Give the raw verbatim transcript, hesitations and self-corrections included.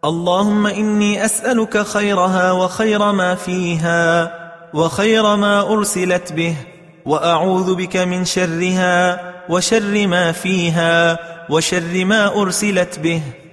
اللهم إني أسألك خيرها وخير ما فيها وخير ما أرسلت به، وأعوذ بك من شرها وشر ما فيها وشر ما أرسلت به.